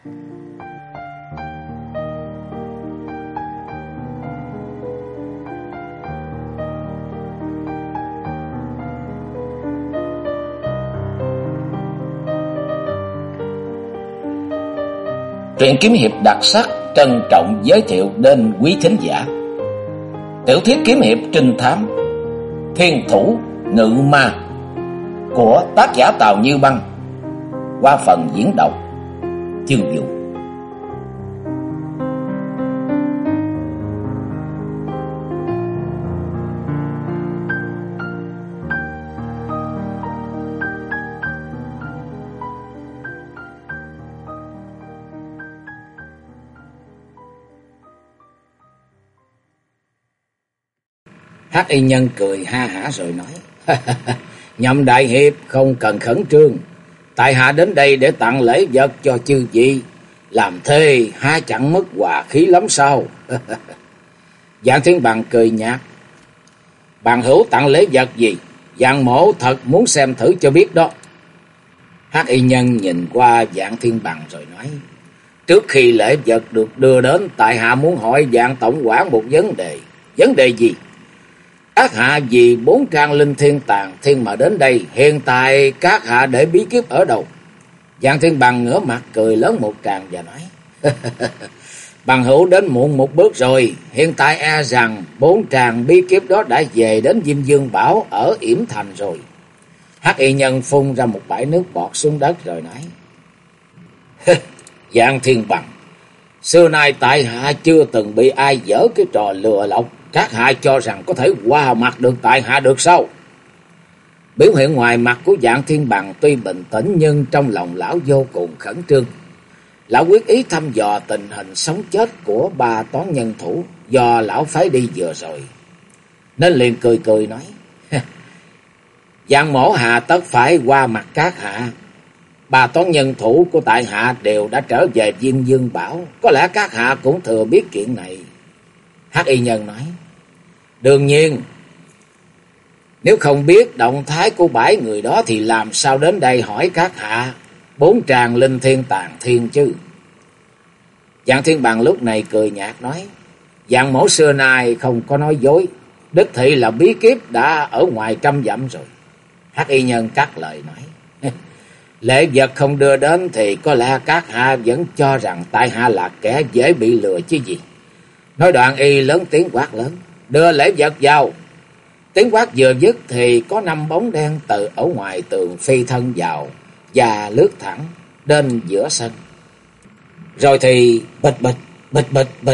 Truyện kiếm hiệp đặc sắc trân trọng giới thiệu đến quý thính giả tiểu thuyết kiếm hiệp trinh thám Thiên Thủ Ngự Ma của tác giả Tào Như Băng qua phần diễn đọc Chương Vũ. Hắc y nhân cười ha hả rồi nói: Nhậm đại hiệp không cần khẩn trương, tại hạ đến đây để tặng lễ vật cho chư vị, làm thế há chẳng mất hòa khí lắm sao? Dạng Thiên Bằng cười nhạt: Bằng hữu tặng lễ vật gì? Dạng mổ thật muốn xem thử cho biết đó. Hắc y nhân nhìn qua Dạng Thiên Bằng rồi nói: Trước khi lễ vật được đưa đến, tại hạ muốn hỏi Dạng tổng quản một vấn đề. Vấn đề gì? Các hạ vì 4 trang linh thiên tàng thiên mà đến đây, hiện tại các hạ để bí kíp ở đâu? Dạng Thiên Bằng ngửa mặt cười lớn một tràng và nói: Bằng hữu đến muộn một bước rồi, hiện tại e rằng 4 tràng bí kíp đó đã về đến Diêm Dương Bảo ở Yểm Thành rồi. Hắc y nhân phun ra một bãi nước bọt xuống đất rồi nói: Dạng Thiên Bằng, xưa nay tại hạ chưa từng bị ai dở cái trò lừa lọc. Các hạ cho rằng có thể qua mặt được tại hạ được sao? Biểu hiện ngoài mặt của Dạng Thiên Bằng tuy bình tĩnh, nhưng trong lòng lão vô cùng khẩn trương. Lão quyết ý thăm dò tình hình sống chết của 3 toán nhân thủ do lão phái đi vừa rồi, nên liền cười cười nói: Dạng mổ hạ tất phải qua mặt các hạ. 3 toán nhân thủ của tại hạ đều đã trở về Diêm Dương Bảo, có lẽ các hạ cũng thừa biết chuyện này. Hắc y nhân nói: Đương nhiên, nếu không biết động thái của 7 người đó thì làm sao đến đây hỏi các hạ 4 tràng linh thiên tàng thiên chứ? Dạng Thiên Bằng lúc này cười nhạt nói: Dạng mổ xưa nay không có nói dối, đích thị là bí kíp đã ở ngoài 100 dặm rồi. Hắc y nhân cắt lời nói: Lễ vật không đưa đến thì có lẽ các hạ vẫn cho rằng tại hạ là kẻ dễ bị lừa chứ gì. Nói đoạn y lớn tiếng quát lớn: Đưa lễ vật vào. Tiếng quát vừa dứt thì có 5 bóng đen từ ở ngoài tường phi thân vào và lướt thẳng đến giữa sân. Rồi thì bịch bịch bịch bịch bịch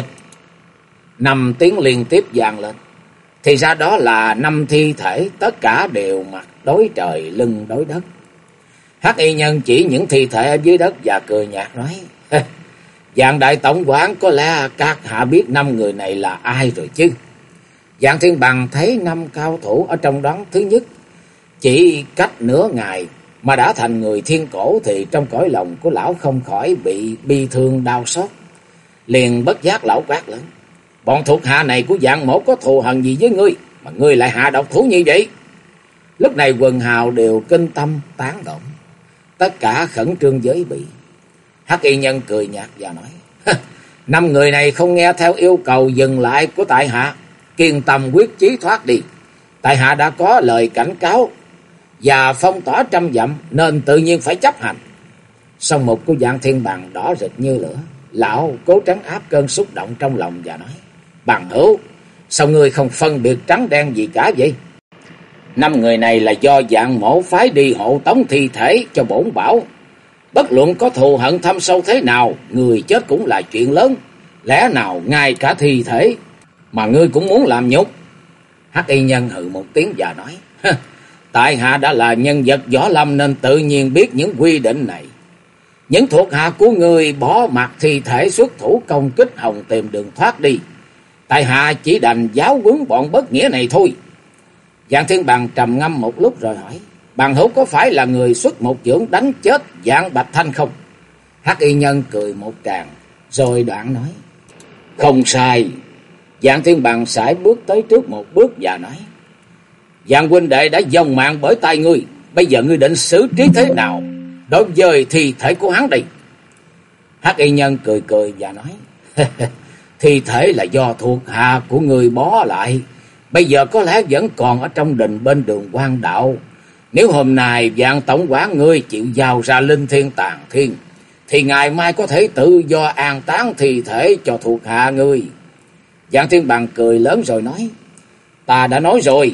5 tiếng liên tiếp vang lên. Thì ra đó là 5 thi thể, tất cả đều mặt đối trời lưng đối đất. Hắc y nhân chỉ những thi thể ở dưới đất và cười nhạt nói: Dạng đại tổng quản, có lẽ các hạ biết 5 người này là ai rồi chứ? Dạng Thiên Bằng thấy 5 cao thủ ở trong đoán thứ nhất chỉ cách nửa ngày mà đã thành người thiên cổ, thì trong cõi lòng của lão không khỏi bị bi thương đau xót. Liền bất giác lão quát lớn: Bọn thuộc hạ này của Dạng mổ có thù hằn gì với ngươi mà ngươi lại hạ độc thủ như vậy? Lúc này quần hào đều kinh tâm tán động, tất cả khẩn trương giới bị. Hắc y nhân cười nhạt và nói: 5 người này không nghe theo yêu cầu dừng lại của tại hạ, kiên tâm quyết chí thoát đi. Tại hạ đã có lời cảnh cáo và phong tỏa 100 dặm nên tự nhiên phải chấp hành. Song mục của Dạng Thiên Bằng đỏ rực như lửa. Lão cố trấn áp cơn xúc động trong lòng và nói: Bằng hữu, sao ngươi không phân biệt trắng đen gì cả vậy? 5 người này là do Dạng mổ phái đi hộ tống thi thể cho bổn bảo. Bất luận có thù hận thâm sâu thế nào, người chết cũng là chuyện lớn. Lẽ nào ngay cả thi thể mà ngươi cũng muốn làm nhục? Hắc y nhân hừ một tiếng và nói: Tại hạ đã là nhân vật võ lâm nên tự nhiên biết những quy định này. Những thuộc hạ của ngươi bỏ mặc thi thể xuất thủ công kích hòng tìm đường thoát đi. Tại hạ chỉ đành giáo huấn bọn bất nghĩa này thôi. Dạng Thiên Bằng trầm ngâm một lúc rồi hỏi: Bằng hữu có phải là người xuất một chưởng đánh chết Dạng Bạch Thanh không? Hắc y nhân cười một tràng rồi đoạn nói: Không sai. Dạng Thiên Bằng sải bước tới trước một bước và nói: Dạng huynh đệ đã vong mạng bởi tay ngươi, bây giờ ngươi định xử trí thế nào đối với thi thể của hắn đây? Hắc y nhân cười cười và nói: thi thể là do thuộc hạ của người bó lại, bây giờ có lẽ vẫn còn ở trong đình bên đường Quan Đạo. Nếu hôm nay Vạn tổng quản ngươi chịu giao ra linh thiên tàn thiên, thì ngày mai có thể tự do an táng thi thể cho thuộc hạ ngươi. Vạn Thiên Bằng cười lớn rồi nói: ta đã nói rồi,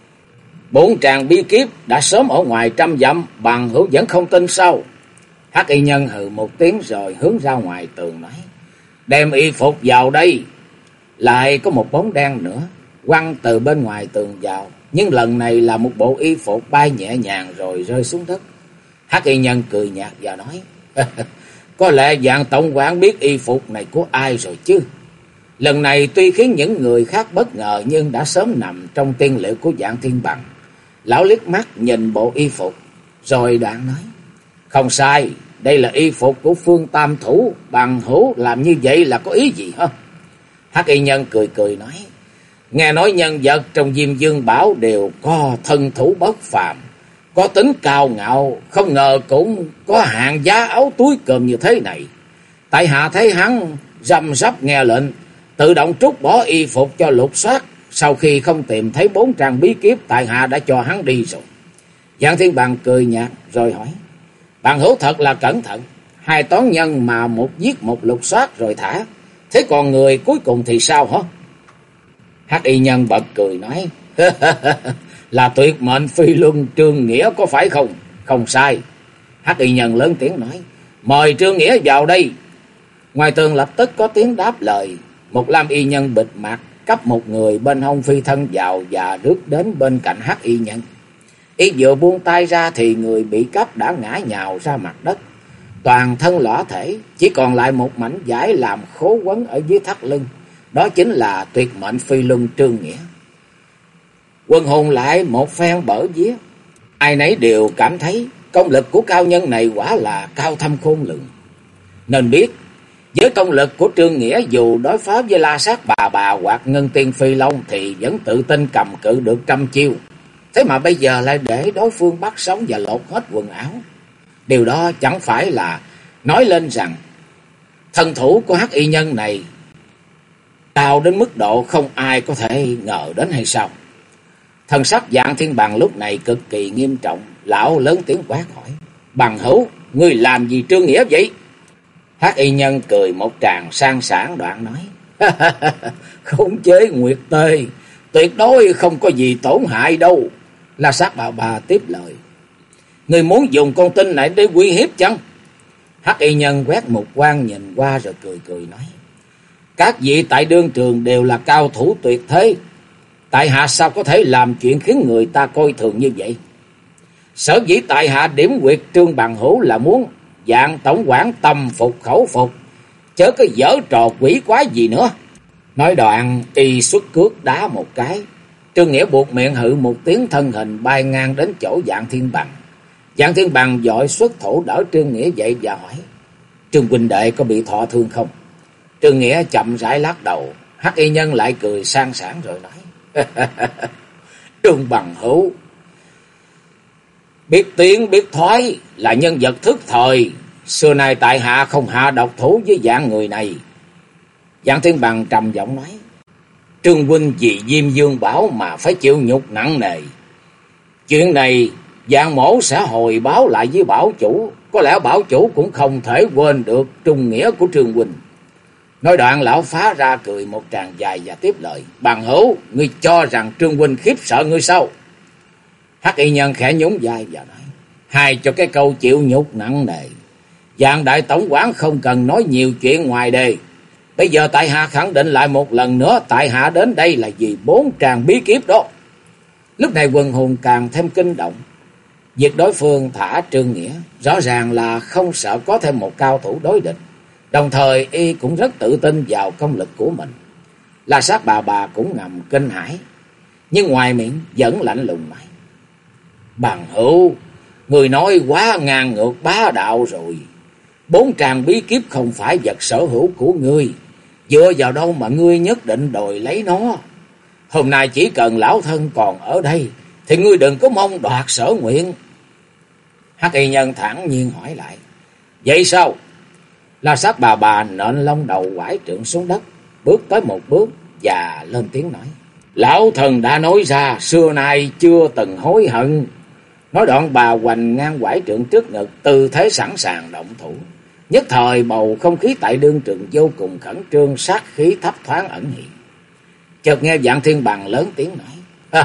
4 tràng bí kíp đã sớm ở ngoài 100 dặm, bằng hữu vẫn không tin sao? Hắc y nhân hừ một tiếng rồi hướng ra ngoài tường nói: đem y phục vào đây. Lại có một bóng đen nữa quăng từ bên ngoài tường vào, nhưng lần này là một bộ y phục bay nhẹ nhàng rồi rơi xuống đất. Hắc y nhân cười nhạt và nói: có lẽ Vạn tổng quản biết y phục này của ai rồi chứ. Lần này tuy khiến những người khác bất ngờ, nhưng đã sớm nằm trong tiên liệu của Vạn Thiên Bằng. Lão liếc mắt nhìn bộ y phục rồi đoạn nói: không sai, đây là y phục của Phương Tam Thủ, bằng hữu làm như vậy là có ý gì hả? Hắc y nhân cười cười nói: nghe nói nhân vật trong Diêm Dương Bảo đều có thân thủ bất phàm, có tính cao ngạo, không ngờ cũng có hạng giá áo túi cơm như thế này. Tại hạ thấy hắn răm rắp nghe lệnh, tự động trút bỏ y phục cho lục soát. Sau khi không tìm thấy 4 trang bí kíp, tại hạ đã cho hắn đi rồi. Vạn Thiên Bằng cười nhạt rồi hỏi: bằng hữu thật là cẩn thận, 2 toán nhân mà một giết một lục soát rồi thả, thế còn người cuối cùng thì sao hả? Hắc y nhân bật cười nói: là tuyệt mệnh phi luân Trương Nghĩa có phải không? Không sai. Hắc y nhân lớn tiếng nói: mời Trương Nghĩa vào đây. Ngoài tường lập tức có tiếng đáp lời. Một lam y nhân bịt mặt cấp một người bên hông phi thân vào và rước đến bên cạnh Hắc y nhân. Y vừa buông tay ra thì người bị cấp đã ngã nhào ra mặt đất, toàn thân lõa thể, chỉ còn lại một mảnh vải làm khố quấn ở dưới thắt lưng. Đó chính là tuyệt mệnh phi luân Trương Nghĩa. Quần hùng lại một phen bở vía, ai nấy đều cảm thấy công lực của cao nhân này quả là cao thâm khôn lường. Nên biết với công lực của Trương Nghĩa, dù đối phó với La Sát bà hoặc Ngân Tiên Phi Long thì vẫn tự tin cầm cự được 100 chiêu. Thế mà bây giờ lại để đối phương bắt sống và lột hết quần áo. Điều đó chẳng phải là nói lên rằng thân thủ của Hắc y nhân này cao đến mức độ không ai có thể ngờ đến hay sao? Thần sắc Vạn Thiên Bằng lúc này cực kỳ nghiêm trọng. Lão lớn tiếng quát hỏi: bằng hữu, ngươi làm gì Trương Nghĩa vậy? Hắc y nhân cười một tràng sang sảng đoạn nói: khống chế nguyệt tê, tuyệt đối không có gì tổn hại đâu. La Sát bà tiếp lời: ngươi muốn dùng con tin này để uy hiếp chăng? Hắc y nhân quét một quan nhìn qua rồi cười cười nói: các vị tại đương trường đều là cao thủ tuyệt thế, tại hạ sao có thể làm chuyện khiến người ta coi thường như vậy? Sở dĩ tại hạ điểm quyệt Trương bằng hữu là muốn Vạn tổng quản tâm phục khẩu phục, chớ có giở trò quỷ quái gì nữa. Nói đoạn y xuất cước đá một cái. Trương Nghĩa buộc miệng hự một tiếng, thân hình bay ngang đến chỗ Vạn Thiên Bằng. Vạn Thiên Bằng vội xuất thủ đỡ Trương Nghĩa dậy và hỏi: Trương huynh đệ có bị thọ thương không? Trương Nghĩa chậm rãi lắc đầu. Hắc y nhân lại cười sang sảng rồi nói: Trương bằng hữu biết tiếng biết thoái, là nhân vật thức thời. Xưa nay tại hạ không hạ độc thủ với dạng người này. Vạn Thiên Bằng trầm giọng nói: Trương huynh vì Diêm Dương Bảo mà phải chịu nhục nặng nề. Chuyện này Vạn mổ sẽ hồi báo lại với bảo chủ. Có lẽ bảo chủ cũng không thể quên được trung nghĩa của Trương huynh. Nói đoạn lão phá ra cười một tràng dài và tiếp lời: Bằng hữu, ngươi cho rằng Trương huynh khiếp sợ ngươi sao? Hắc y nhân khẽ nhún vai và nói: Hai cho cái câu chịu nhục nặng nề. Vạn đại tổng quản không cần nói nhiều chuyện ngoài đề. Bây giờ tại hạ khẳng định lại một lần nữa, tại hạ đến đây là vì 4 tràng bí kíp đó. Lúc này quần hùng càng thêm kinh động. Việc đối phương thả Trương Nghĩa rõ ràng là không sợ có thêm một cao thủ đối địch. Đồng thời y cũng rất tự tin vào công lực của mình. La Sát bà cũng ngầm kinh hãi, nhưng ngoài miệng vẫn lạnh lùng nói: Bằng hữu, người nói quá ngang ngược bá đạo rồi. 4 tràng bí kíp không phải vật sở hữu của ngươi, dựa vào đâu mà ngươi nhất định đòi lấy nó? Hôm nay chỉ cần lão thân còn ở đây thì ngươi đừng có mong đoạt sở nguyện. Hắc y nhân thản nhiên hỏi lại: Vậy sao? La Sát bà nện lông đầu quải trượng xuống đất, bước tới một bước và lên tiếng nói: Lão thần đã nói ra, xưa nay chưa từng hối hận. Nói đoạn bà hoành ngang quải trượng trước ngực, tư thế sẵn sàng động thủ. Nhất thời bầu không khí tại đương trường vô cùng khẩn trương, sát khí thấp thoáng ẩn hiện. Chợt nghe Vạn Thiên Bằng lớn tiếng nói: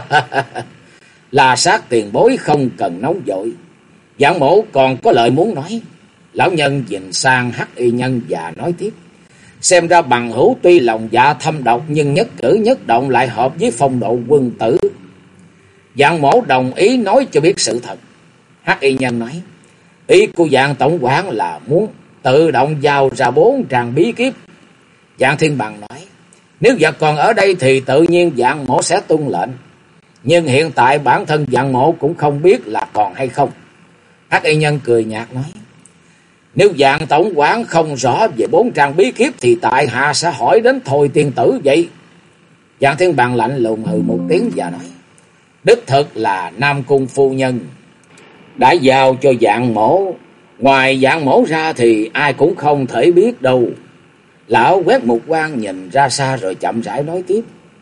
La Sát tiền bối không cần nóng vội, Vạn mổ còn có lời muốn nói. Lão nhân nhìn sang Hắc Y Nhân và nói tiếp: Xem ra bằng hữu tuy lòng dạ thâm độc, nhưng nhất cử nhất động lại hợp với phong độ quân tử. Vạn mổ đồng ý nói cho biết sự thật. Hắc Y Nhân nói: Ý của Vạn tổng quản là muốn tự động giao ra 4 tràng bí kíp. Vạn Thiên Bằng nói: Nếu vật còn ở đây thì tự nhiên Vạn mổ sẽ tuân lệnh, nhưng hiện tại bản thân Vạn mổ cũng không biết là còn hay không. Hắc Y Nhân cười nhạt nói: Nếu Vạn tổng quản không rõ về 4 tràng bí kíp thì tại hạ sẽ hỏi đến Thôi tiên tử vậy. Vạn Thiên Bằng lạnh lùng hừ một tiếng và nói: Đích thực là Nam Cung phu nhân đã giao cho Vạn mổ, ngoài Vạn mổ ra thì ai cũng không thể biết đâu. Lão quét một quan nhìn ra xa rồi chậm rãi nói tiếp: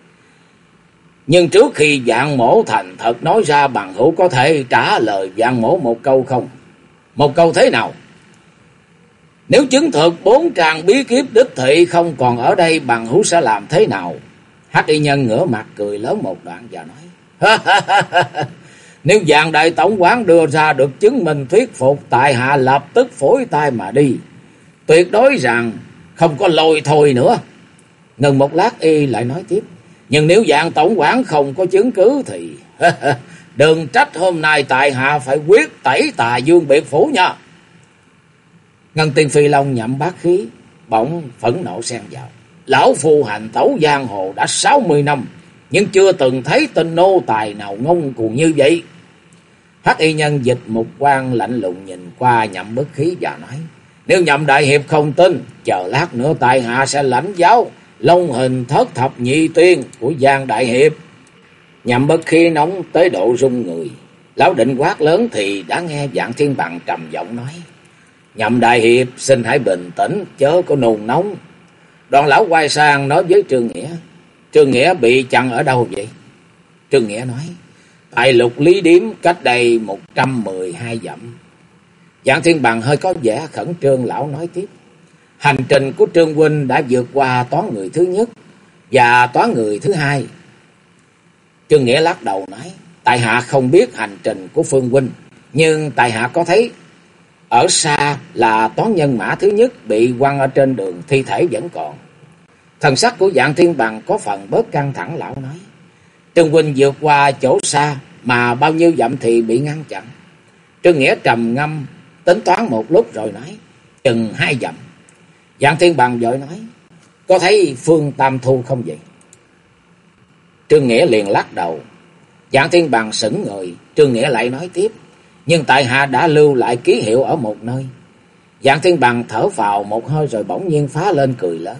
Nhưng trước khi Vạn mổ thành thật nói ra, bằng hữu có thể trả lời Vạn mổ một câu không? Một câu thế nào? Nếu chứng thực 4 tràng bí kíp đích thị không còn ở đây, bằng hữu sẽ làm thế nào? Hắc Y Nhân ngửa mặt cười lớn một đoạn và nói: Nếu Vạn đại tổng quán đưa ra được chứng minh thuyết phục, tại hạ lập tức phối tay mà đi, tuyệt đối rằng không có lôi thôi nữa. Ngừng một lát y lại nói tiếp: Nhưng nếu Vạn tổng quản không có chứng cứ thì đừng trách hôm nay tại hạ phải quyết tẩy Tà Dương biệt phủ nha. Ngân Tiên Phi Long nhậm bát khí, bỗng phẫn nộ xen vào: Lão phu hành tẩu giang hồ đã 60 năm, nhưng chưa từng thấy tên nô tài nào ngông cuồng như vậy. Hắc Y Nhân dịch một quan lạnh lùng nhìn qua nhậm bất khí và nói: Nếu nhậm đại hiệp không tin, chờ lát nữa tại hạ sẽ lãnh giáo long hình thất thập nhị tiên của Giang đại hiệp. Nhậm bất khí nóng tới độ run người. Lão định quát lớn thì đã nghe Vạn Thiên Bằng trầm giọng nói: Nhậm đại hiệp xin hãy bình tĩnh, chớ có nôn nóng. Đoàn lão quay sang nói với Trương Nghĩa: Trương Nghĩa bị chặn ở đâu vậy? Trương Nghĩa nói: Tại Lục Lý Điếm, cách đây 112 dặm. Vạn Thiên Bằng hơi có vẻ khẩn trương, lão nói tiếp: Hành trình của Trương huynh đã vượt qua toán người thứ nhất và toán người thứ hai. Trương Nghĩa lắc đầu nói: Tại hạ không biết hành trình của Phương huynh, nhưng tại hạ có thấy ở xa là toán nhân mã thứ nhất bị quăng ở trên đường, thi thể vẫn còn. Thần sắc của Vạn Thiên Bằng có phần bớt căng thẳng, lão nói: Trương huynh vượt qua chỗ xa mà bao nhiêu dặm thì bị ngăn chặn? Trương Nghĩa trầm ngâm tính toán một lúc rồi nói: Chừng 2 dặm. Vạn Thiên Bằng vội nói: Có thấy Phương Tam Thu không vậy? Trương Nghĩa liền lắc đầu. Vạn Thiên Bằng sững người. Trương Nghĩa lại nói tiếp: Nhưng tại hạ đã lưu lại ký hiệu ở một nơi. Vạn Thiên Bằng thở vào một hơi rồi bỗng nhiên phá lên cười lớn.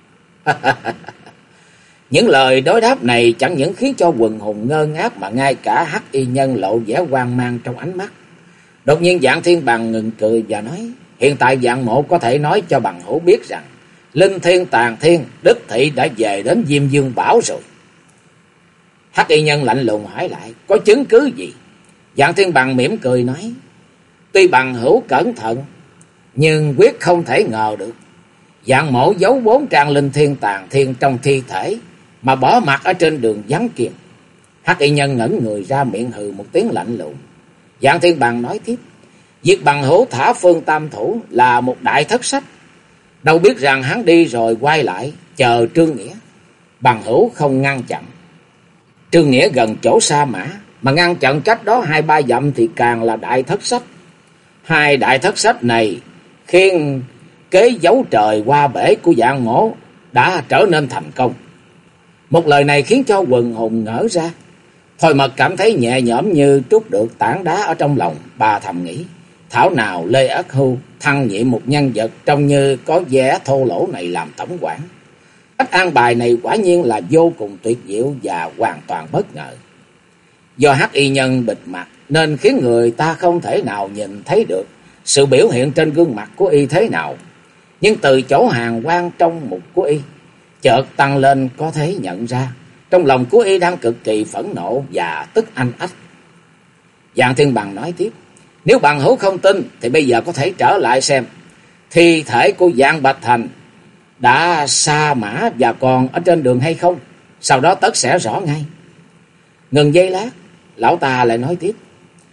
Những lời đối đáp này chẳng những khiến cho quần hùng ngơ ngác, mà ngay cả Hắc Y Nhân lộ vẻ hoang mang trong ánh mắt. Đột nhiên Vạn Thiên Bằng ngừng cười và nói: Hiện tại Vạn mộ có thể nói cho bằng hữu biết rằng Linh Thiên Tàn Thiên đích thị đã về đến Diêm Dương Bảo rồi. Hắc Y Nhân lạnh lùng hỏi lại: Có chứng cứ gì? Vạn Thiên Bằng mỉm cười nói: Tuy bằng hữu cẩn thận, nhưng quyết không thể ngờ được Vạn mộ giấu 4 tràng Linh Thiên Tàn Thiên trong thi thể mà bỏ mặt ở trên đường vắng kia. Hắc Y Nhân ngẩn người ra, miệng hừ một tiếng lạnh lùng. Vạn Thiên Bằng nói tiếp: Việc bằng hữu thả Phương Tam Thủ là một đại thất sách. Đâu biết rằng hắn đi rồi quay lại chờ Trương Nghĩa, bằng hữu không ngăn chặn. Trương Nghĩa gần chỗ Sa Mã, mà ngăn chặn cách đó 2-3 dặm thì càng là đại thất sách. 2 đại thất sách này khiến kế giấu trời qua bể của Vạn mổ đã trở nên thành công. Một lời này khiến cho quần hùng ngỡ ra. Thôi Mật cảm thấy nhẹ nhõm như trút được tảng đá ở trong lòng. Bà thầm nghĩ: thảo nào Lê Ất Hưu thăng nhiệm một nhân vật trông như có vẻ thô lỗ này làm tổng quản. Cách an bài này quả nhiên là vô cùng tuyệt diệu và hoàn toàn bất ngờ. Do Hắc Y Nhân bịt mặt nên khiến người ta không thể nào nhìn thấy được sự biểu hiện trên gương mặt của y thế nào. Nhưng từ chỗ hàn quan trong mục của y chợt tăng lên có thể nhận ra trong lòng của y đang cực kỳ phẫn nộ và tức anh ách. Dạng Thiên Bằng nói tiếp: nếu bằng hữu không tin thì bây giờ có thể trở lại xem thi thể của Dạng Bạch Thành đã sa mã và còn ở trên đường hay không, sau đó tất sẽ rõ ngay. Ngừng giây lát, lão ta lại nói tiếp: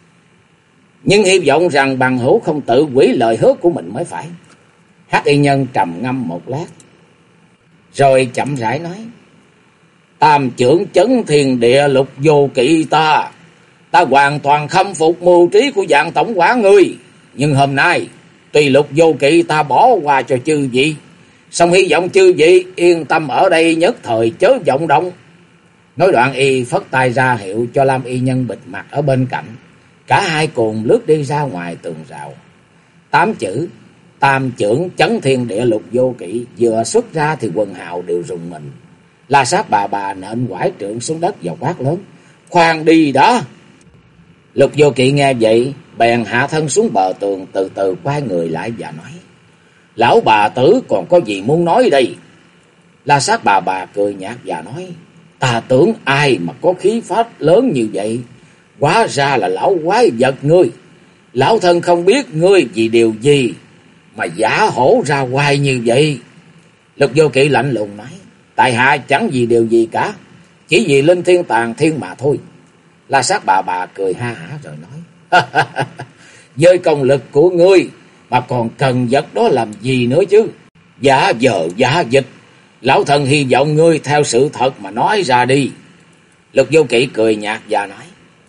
nhưng hy vọng rằng bằng hữu không tự hủy lời hứa của mình mới phải. Hắc y nhân trầm ngâm một lát, rồi chậm rãi nói: tam trưởng chấn thiên địa Lục Vô Kỵ ta hoàn toàn khâm phục mưu trí của Dạng tổng quản ngươi. Nhưng hôm nay tuy Lục Vô Kỵ ta bỏ qua cho chư vị, song hy vọng chư vị yên tâm ở đây, nhất thời chớ vọng động. Nói đoạn y phất tay ra hiệu cho Lam y nhân bịt mặt ở bên cạnh. Cả hai cùng lướt đi ra ngoài tường rào. 8 chữ tam trưởng chấn thiên địa Lục Vô Kỵ vừa xuất ra thì quần hào đều rùng mình. La Sát bà nện quải trượng xuống đất và quát lớn: khoan đi đó! Lục Vô Kỵ nghe vậy bèn hạ thân xuống bờ tường, từ từ quay người lại và nói: lão bà tử còn có gì muốn nói đây? La Sát bà cười nhạt và nói: ta tưởng ai mà có khí phách lớn như vậy, hóa ra là lão quái vật ngươi. Lão thân không biết ngươi vì điều gì mà giả hổ ra hoài như vậy. Lục Vô Kỵ lạnh lùng nói: tại hạ chẳng vì điều gì cả, chỉ vì linh thiên tàn thiên mà thôi. La Sát bà cười ha hả rồi nói: với công lực của ngươi mà còn cần vật đó làm gì nữa chứ? Giả vờ giả dịch, lão thần hy vọng ngươi theo sự thật mà nói ra đi. Lục Vô Kỵ cười nhạt và nói: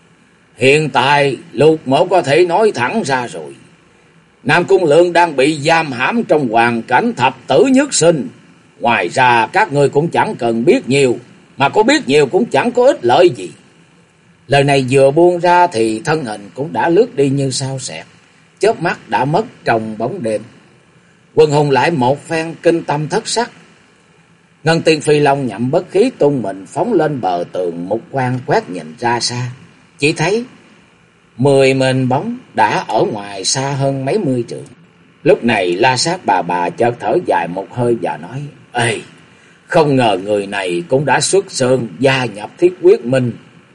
hiện tại Lục mẫu có thể nói thẳng ra rồi. Nam Cung Lượng đang bị giam hãm trong hoàn cảnh thập tử nhất sinh. Ngoài ra các ngươi cũng chẳng cần biết nhiều, mà có biết nhiều cũng chẳng có ích lợi gì. Lời này vừa buông ra thì thân hình cũng đã lướt đi như sao xẹt, chớp mắt đã mất trong bóng đêm. Quần hùng lại một phen kinh tâm thất sắc. Ngân Tiên Phi Long nhậm bất khí tung mình phóng lên bờ tường, mục quang quét nhìn ra xa, chỉ thấy 10 mền bóng đã ở ngoài xa hơn mấy mươi trượng. Lúc này La Sát bà chợt thở dài một hơi và nói: ê, không ngờ người này cũng đã xuất sơn gia nhập Thiết Quyết Minh.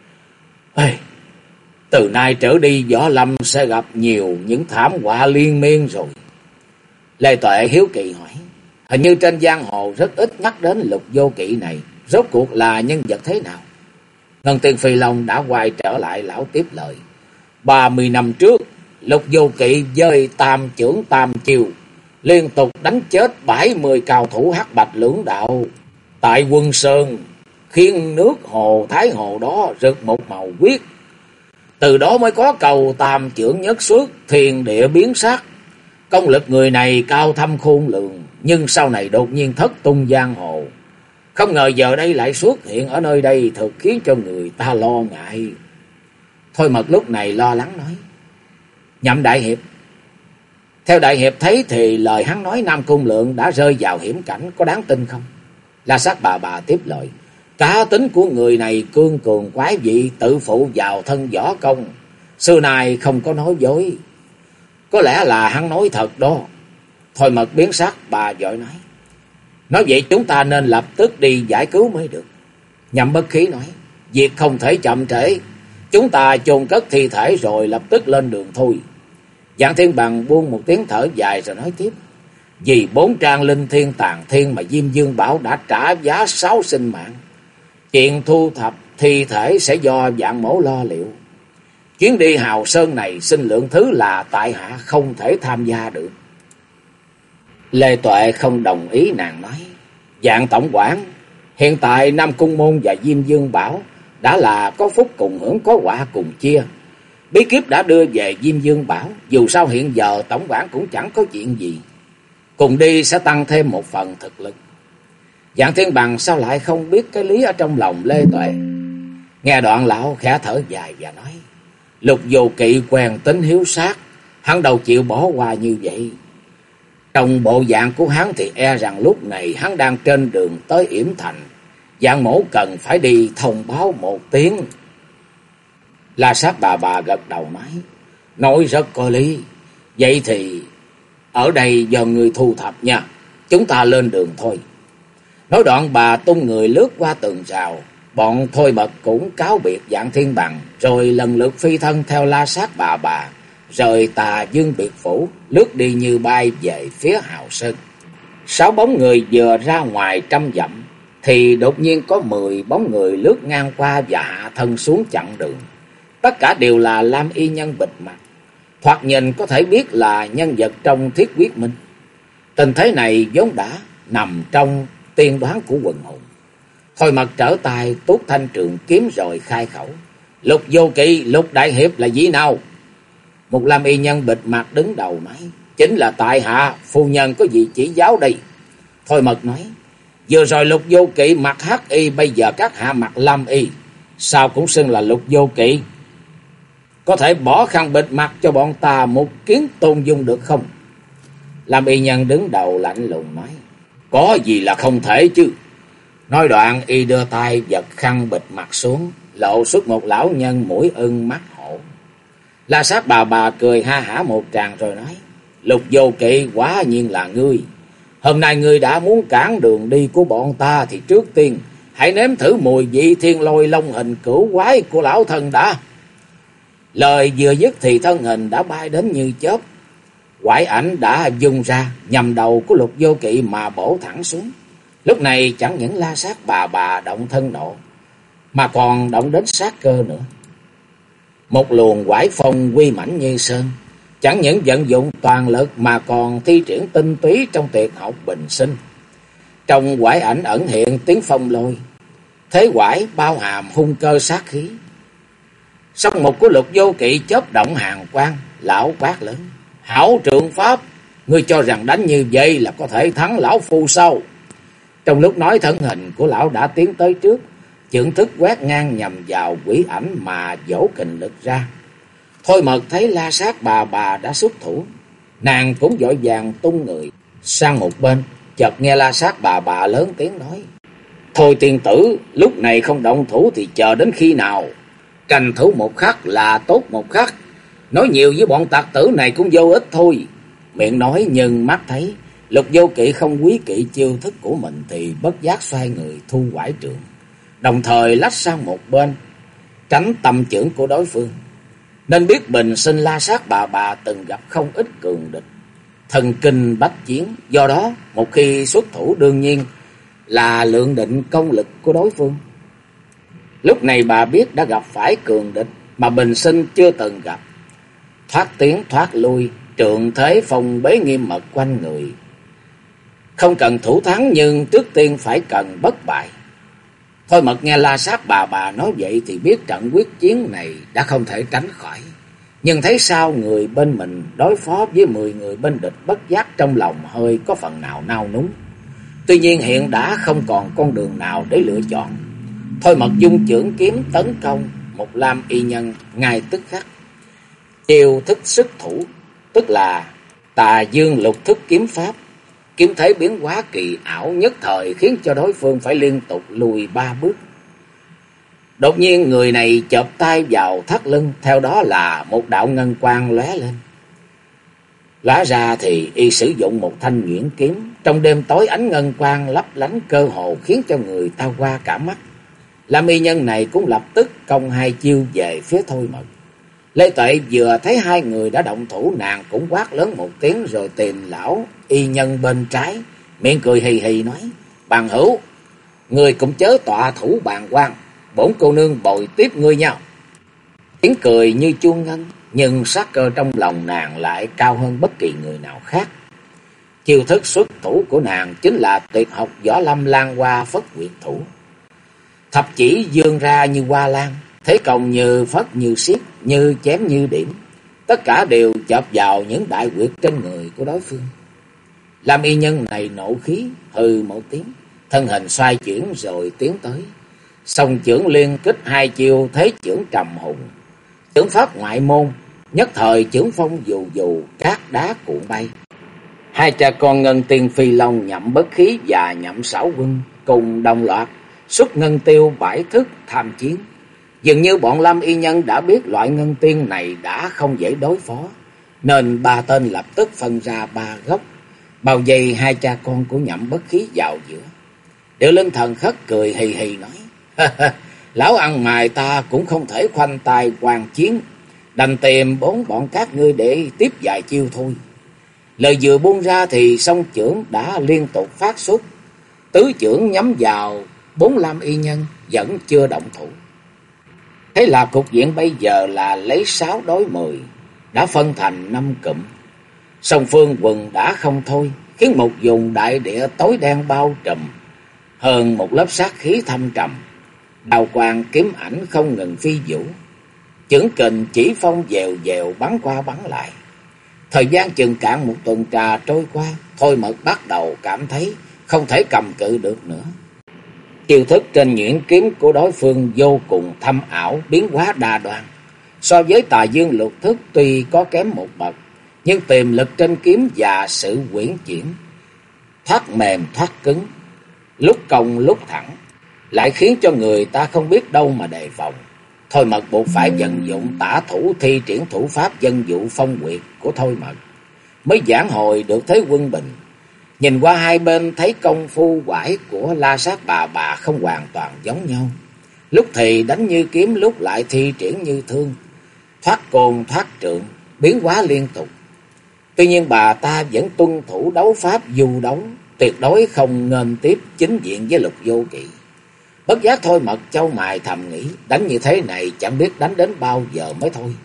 Ê, từ nay trở đi Võ Lâm sẽ gặp nhiều những thảm họa liên miên rồi. Lê Tuệ hiếu kỳ hỏi: hình như trên giang hồ rất ít nhắc đến Lục Vô Kỵ này, rốt cuộc là nhân vật thế nào? Ngân Tiên Phi Long đã quay trở lại, lão tiếp lời: 30 năm trước, Lục Vô Kỵ dơi tam trưởng tam chiêu, liên tục đánh chết 70 cao thủ hắc bạch lưỡng đạo tại Quân Sơn, khiến nước hồ Thái Hồ đó rực một màu huyết. Từ đó mới có cầu tam trưởng nhất xuất, thiên địa biến sắc. Công lực người này cao thâm khôn lường, nhưng sau này đột nhiên thất tung giang hồ. Không ngờ giờ đây lại xuất hiện ở nơi đây, thật khiến cho người ta lo ngại. Thôi Mật lúc này lo lắng nói: Nhậm đại hiệp, theo đại hiệp thấy thì lời hắn nói Nam Cung Lượng đã rơi vào hiểm cảnh có đáng tin không? La Sát bà tiếp lời: cá tính của người này cương cường quái dị, tự phụ vào thân võ công, xưa nay không có nói dối. Có lẽ là hắn nói thật đó. Thôi Mật biến sắc, bà vội nói vậy chúng ta nên lập tức đi giải cứu mới được. Nhậm Bất Khí nói: việc không thể chậm trễ, chúng ta chôn cất thi thể rồi lập tức lên đường thôi. Dạng Thiên Bằng buông một tiếng thở dài rồi nói tiếp: vì 4 trang linh thiên tàn thiên mà Diêm Dương Bảo đã trả giá 6 sinh mạng. Chuyện thu thập thi thể sẽ do Vạn Mổ lo liệu. Chuyến đi Hào Sơn này xin lượng thứ là tại hạ không thể tham gia được. Lê Tuệ không đồng ý, nàng nói: Dạng tổng quản, hiện tại Nam Cung Môn và Diêm Dương Bảo đã là có phúc cùng hưởng, có họa cùng chia. Bí kíp đã đưa về Diêm Dương Bảo, dù sao hiện giờ tổng quản cũng chẳng có chuyện gì. Cùng đi sẽ tăng thêm một phần thực lực. Dạng Thiên Bằng sao lại không biết cái lý ở trong lòng Lê Tuệ? Nghe đoạn lão khẽ thở dài và nói: Lục Vô Kỵ quen tính hiếu sát, hắn đâu chịu bỏ qua như vậy. Trong bộ dạng của hắn thì e rằng lúc này hắn đang trên đường tới Yểm Thành. Dạng Mổ cần phải đi thông báo một tiếng. La Sát bà gật đầu nói rất có lý. Vậy thì ở đây do người thu thập nha. chúng ta lên đường thôi. Nói đoạn bà tung người lướt qua tường rào. Bọn Thôi Mật cũng cáo biệt Dạng Thiên Bằng, rồi lần lượt phi thân theo La Sát bà, rời Tà Dương biệt phủ, lướt đi như bay về phía Hào Sơn. 6 bóng người vừa ra ngoài 100 dặm, thì đột nhiên có 10 bóng người lướt ngang qua và hạ thân xuống chặn đường. Tất cả đều là lam y nhân bịt mặt, thoạt nhìn có thể biết là nhân vật trong Thiết Quyết Minh. Tình thế này vốn đã nằm trong tiên đoán của quần hùng. Thôi Mật trở tay tuốt thanh trường kiếm rồi khai khẩu: Lục Vô Kỵ, Lục đại hiệp là gì nào? Một lam y nhân bịt mặt đứng đầu nói: Chính là tại hạ, phu nhân có gì chỉ giáo đây? Thôi Mật nói: Vừa rồi Lục Vô Kỵ mặc hắc y, bây giờ các hạ mặc lam y, sao cũng xưng là Lục Vô Kỵ? Có thể bỏ khăn bịt mặt cho bọn ta một kiến tôn dung được không? Lam y nhân đứng đầu lạnh lùng nói: Có gì là không thể chứ? Nói đoạn y đưa tay giật khăn bịt mặt xuống, lộ xuất một lão nhân mũi ưng mắt hổ. La Sát bà cười ha hả một tràng rồi nói: Lục Vô Kỵ, quả nhiên là ngươi. Hôm nay ngươi đã muốn cản đường đi của bọn ta thì trước tiên hãy nếm thử mùi vị thiên lôi long hình cửu quái của lão thân đã. Lời vừa dứt thì thân hình đã bay đến như chớp. Quải ảnh đã dùng ra nhằm đầu của Lục Vô Kỵ mà bổ thẳng xuống. Lúc này chẳng những La Sát bà động thân nộ, mà còn động đến sát cơ nữa. Một luồng quải phong quy mãnh như sơn, chẳng những vận dụng toàn lực mà còn thi triển tinh túy trong tuyệt học bình sinh. Trong quải ảnh ẩn hiện tiếng phong lôi, thế quải bao hàm hung cơ sát khí. Song mục của Lục Vô Kỵ chớp động hàn quang, lão quát lớn: Hảo trượng pháp, ngươi cho rằng đánh như vậy là có thể thắng lão phu sao? Trong lúc nói, thân hình của lão đã tiến tới trước, chưởng thức quét ngang nhằm vào quỷ ảnh mà dỗ kình lực ra. Thôi Mật thấy La Sát bà đã xuất thủ, nàng cũng vội vàng tung người sang một bên. Chợt nghe La Sát bà lớn tiếng nói: Thôi tiên tử, lúc này không động thủ thì chờ đến khi nào? Tranh thủ một khắc là tốt một khắc, nói nhiều với bọn tặc tử này cũng vô ích thôi. Miệng nói nhưng mắt thấy Lục Vô Kỵ không quý kỵ chiêu thức của mình thì bất giác xoay người thu quải trượng, đồng thời lách sang một bên tránh tầm chưởng của đối phương. Nên biết bình sinh La Sát bà từng gặp không ít cường địch, thần kinh bách chiến, do đó một khi xuất thủ đương nhiên là lượng định công lực của đối phương. Lúc này bà biết đã gặp phải cường địch mà bình sinh chưa từng gặp, thoát tiến thoát lui, trượng thế phong bế nghiêm mật quanh người. Không cần thủ thắng nhưng trước tiên phải cần bất bại. Thôi Mật nghe La Sát bà nói vậy thì biết trận quyết chiến này đã không thể tránh khỏi. Nhưng thấy sao người bên mình đối phó với 10 người bên địch, bất giác trong lòng hơi có phần nào nao núng. Tuy nhiên hiện đã không còn con đường nào để lựa chọn. Thôi Mật dung chưởng kiếm tấn công một lam y nhân ngay tức khắc. Chiêu thức sức thủ, tức là Tà Dương Lục Thức kiếm pháp. Kiếm thế biến hóa kỳ ảo, nhất thời khiến cho đối phương phải liên tục lùi 3 bước. Đột nhiên người này chộp tay vào thắt lưng, theo đó là một đạo ngân quang lóe lên. Lóe ra thì y sử dụng một thanh nhuyễn kiếm, trong đêm tối ánh ngân quang lấp lánh cơ hồ khiến cho người ta qua cả mắt. Lam y nhân này cũng lập tức công 2 chiêu về phía Thôi Mật. Lê Tuệ vừa thấy hai người đã động thủ, nàng cũng quát lớn một tiếng rồi tìm lão y nhân bên trái, miệng cười hì hì nói: Bằng hữu, người cũng chớ tọa thủ bàng quan, bổn cô nương bồi tiếp ngươi nhau. Tiếng cười như chuông ngân, nhưng sát cơ trong lòng nàng lại cao hơn bất kỳ người nào khác. Chiêu thức xuất thủ của nàng chính là tuyệt học võ lâm lan hoa phất quyệt thủ. Thập chỉ vươn ra như hoa lan, thế công như phất như xiết, như chém như điểm, tất cả đều chộp vào những đại quyệt trên người của đối phương. Lam y nhân này nộ khí hừ một tiếng, thân hình xoay chuyển rồi tiến tới. Song chưởng liên kích 2 chiêu thế chưởng trầm hùng, chưởng pháp ngoại môn, nhất thời chưởng phong dù dù, cát đá cuộn bay. Hai cha con ngân tiên phi long nhậm bất khí và nhậm xảo quân cùng đồng loạt xuất ngân tiêu 7 thức tham chiến. Dường như bọn Lam y nhân đã biết loại ngân tiên này đã không dễ đối phó, nên 3 tên lập tức phân ra 3 góc, Bao vây hai cha con của Nhậm Bất Khí vào giữa. Điệu Linh Thần Khất cười hì hì nói: Lão ăn mày ta cũng không thể khoanh tay hoàn chiến, đành tìm bọn các ngươi để tiếp vài chiêu thôi. Lời vừa buông ra thì song chưởng đã liên tục phát xuất, tứ chưởng nhắm vào 45 y nhân vẫn chưa động thủ. Thế là cục diện bây giờ là lấy 6 đối 10, đã phân thành 5 cụm. Song phương quần đã không thôi, khiến một vùng đại địa tối đen bao trùm, hơn một lớp sát khí thâm trầm. Đào quang kiếm ảnh không ngừng phi vũ, chưởng kình chỉ phong dèo dèo bắn qua bắn lại. Thời gian chừng cạn một tuần trà trôi qua, Thôi Mật bắt đầu cảm thấy không thể cầm cự được nữa. Chiêu thức trên nhuyễn kiếm của đối phương vô cùng thâm ảo, biến hóa đa đoan. So với Tà Dương Lục Thức tuy có kém một bậc, nhưng tiềm lực trên kiếm và sự quyển chuyển, thoát mềm thoát cứng, lúc cong lúc thẳng, lại khiến cho người ta không biết đâu mà đề phòng. Thôi Mật buộc phải vận dụng tả thủ thi triển thủ pháp dân dụ phong quyệt của Thôi Mật, mới giảng hồi được thế quân bình. Nhìn qua hai bên thấy công phu quải của La Sát bà không hoàn toàn giống nhau. Lúc thì đánh như kiếm, lúc lại thi triển như thương, thoát côn thoát trượng, biến hóa liên tục. Tuy nhiên bà ta vẫn tuân thủ đấu pháp du đấu, tuyệt đối không nên tiếp chính diện với Lục Vô Kỵ. Bất giác Thôi Mật chau mày thầm nghĩ, đánh như thế này chẳng biết đánh đến bao giờ mới thôi.